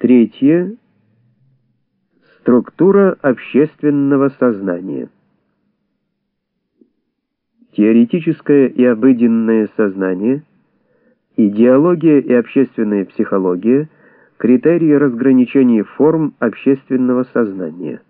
Третье. Структура общественного сознания. Теоретическое и обыденное сознание, идеология и общественная психология — критерии разграничения форм общественного сознания.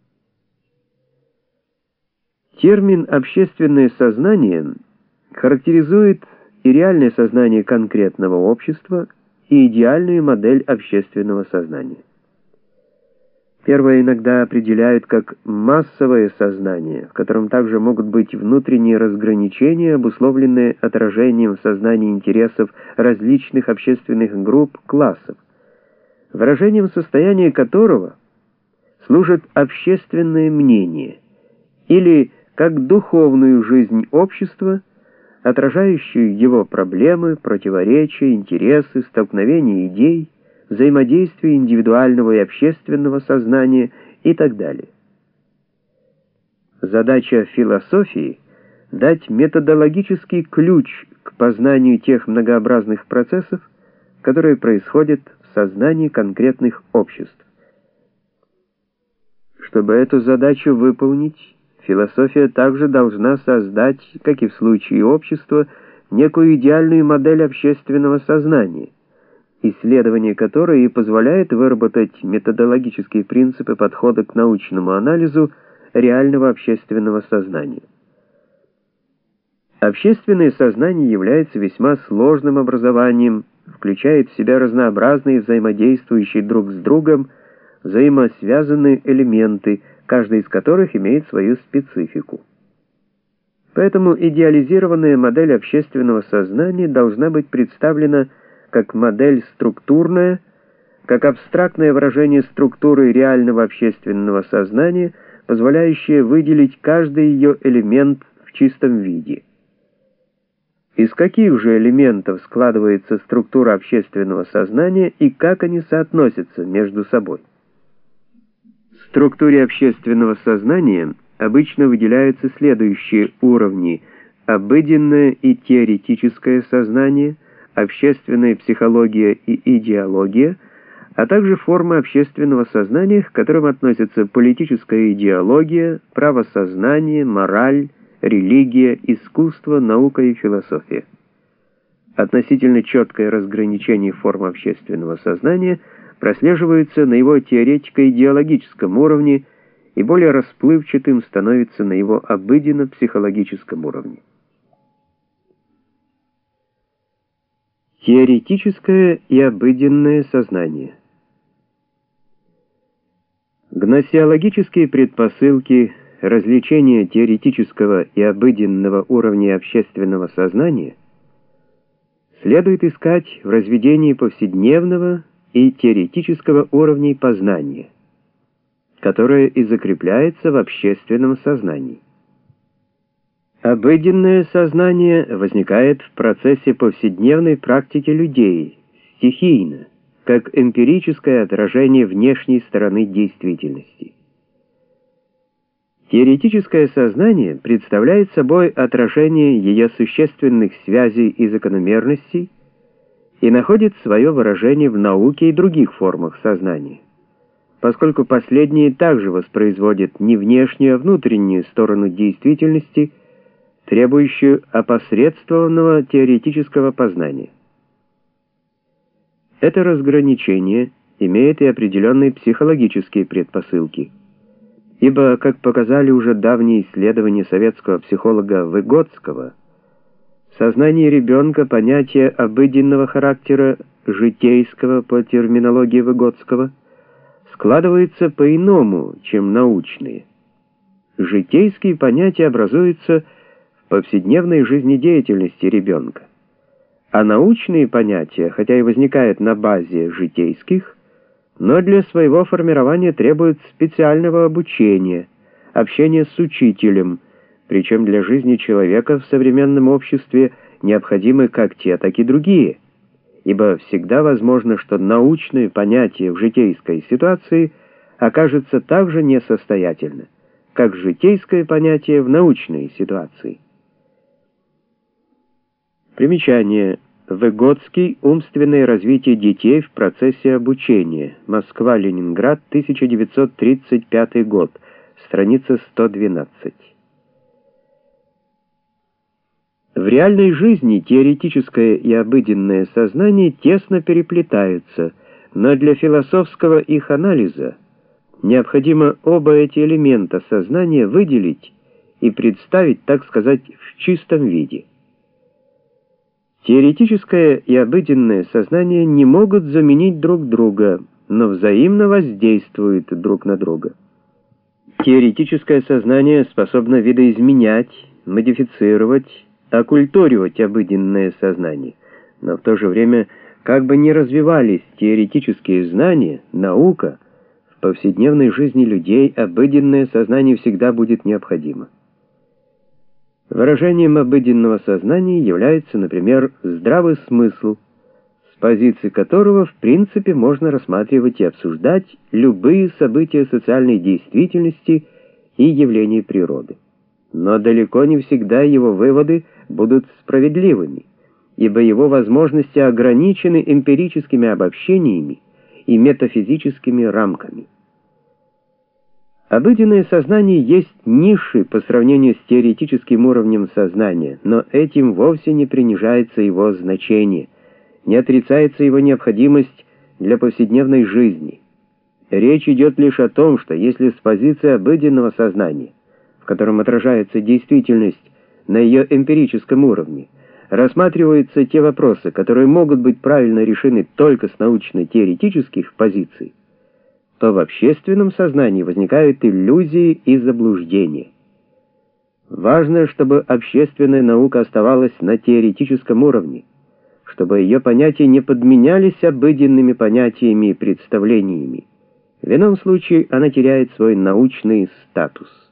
Термин «общественное сознание» характеризует и реальное сознание конкретного общества, и идеальную модель общественного сознания. Первое иногда определяют как массовое сознание, в котором также могут быть внутренние разграничения, обусловленные отражением в сознании интересов различных общественных групп, классов, выражением состояния которого служит общественное мнение, или как духовную жизнь общества, отражающую его проблемы, противоречия, интересы, столкновения идей, взаимодействие индивидуального и общественного сознания и так далее. Задача философии — дать методологический ключ к познанию тех многообразных процессов, которые происходят в сознании конкретных обществ. Чтобы эту задачу выполнить, философия также должна создать, как и в случае общества, некую идеальную модель общественного сознания, исследование которой и позволяет выработать методологические принципы подхода к научному анализу реального общественного сознания. Общественное сознание является весьма сложным образованием, включает в себя разнообразные взаимодействующие друг с другом взаимосвязанные элементы, каждый из которых имеет свою специфику. Поэтому идеализированная модель общественного сознания должна быть представлена как модель структурная, как абстрактное выражение структуры реального общественного сознания, позволяющее выделить каждый ее элемент в чистом виде. Из каких же элементов складывается структура общественного сознания и как они соотносятся между собой? В структуре общественного сознания обычно выделяются следующие уровни: обыденное и теоретическое сознание, общественная психология и идеология, а также формы общественного сознания, к которым относятся политическая идеология, правосознание, мораль, религия, искусство, наука и философия. Относительно четкое разграничение форм общественного сознания прослеживается на его теоретико-идеологическом уровне и более расплывчатым становится на его обыденно-психологическом уровне. Теоретическое и обыденное сознание. Гносеологические предпосылки различения теоретического и обыденного уровня общественного сознания следует искать в разведении повседневного и теоретического уровней познания, которое и закрепляется в общественном сознании. Обыденное сознание возникает в процессе повседневной практики людей, стихийно, как эмпирическое отражение внешней стороны действительности. Теоретическое сознание представляет собой отражение ее существенных связей и закономерностей и находит свое выражение в науке и других формах сознания, поскольку последние также воспроизводят не внешнюю, а внутреннюю сторону действительности, требующую опосредствованного теоретического познания. Это разграничение имеет и определенные психологические предпосылки, ибо, как показали уже давние исследования советского психолога Выгодского, в сознании ребенка понятие обыденного характера, житейского по терминологии Выгодского, складывается по-иному, чем научные. Житейские понятия образуются в повседневной жизнедеятельности ребенка, а научные понятия, хотя и возникают на базе житейских, но для своего формирования требуют специального обучения, общения с учителем, причем для жизни человека в современном обществе необходимы как те, так и другие, ибо всегда возможно, что научное понятие в житейской ситуации окажется также несостоятельно, как житейское понятие в научной ситуации. Примечание. Выгодский. Умственное развитие детей в процессе обучения. Москва, Ленинград, 1935 год. Страница 112. В реальной жизни теоретическое и обыденное сознание тесно переплетаются, но для философского их анализа необходимо оба эти элемента сознания выделить и представить, так сказать, в чистом виде. Теоретическое и обыденное сознание не могут заменить друг друга, но взаимно воздействуют друг на друга. Теоретическое сознание способно видоизменять, модифицировать, оккультуривать обыденное сознание, но в то же время, как бы ни развивались теоретические знания, наука, в повседневной жизни людей обыденное сознание всегда будет необходимо. Выражением обыденного сознания является, например, здравый смысл, с позиции которого в принципе можно рассматривать и обсуждать любые события социальной действительности и явления природы. Но далеко не всегда его выводы будут справедливыми, ибо его возможности ограничены эмпирическими обобщениями и метафизическими рамками. Обыденное сознание есть низший по сравнению с теоретическим уровнем сознания, но этим вовсе не принижается его значение, не отрицается его необходимость для повседневной жизни. Речь идет лишь о том, что если с позиции обыденного сознания, в котором отражается действительность на ее эмпирическом уровне, рассматриваются те вопросы, которые могут быть правильно решены только с научно-теоретических позиций, то в общественном сознании возникают иллюзии и заблуждения. Важно, чтобы общественная наука оставалась на теоретическом уровне, чтобы ее понятия не подменялись обыденными понятиями и представлениями. В ином случае она теряет свой научный статус.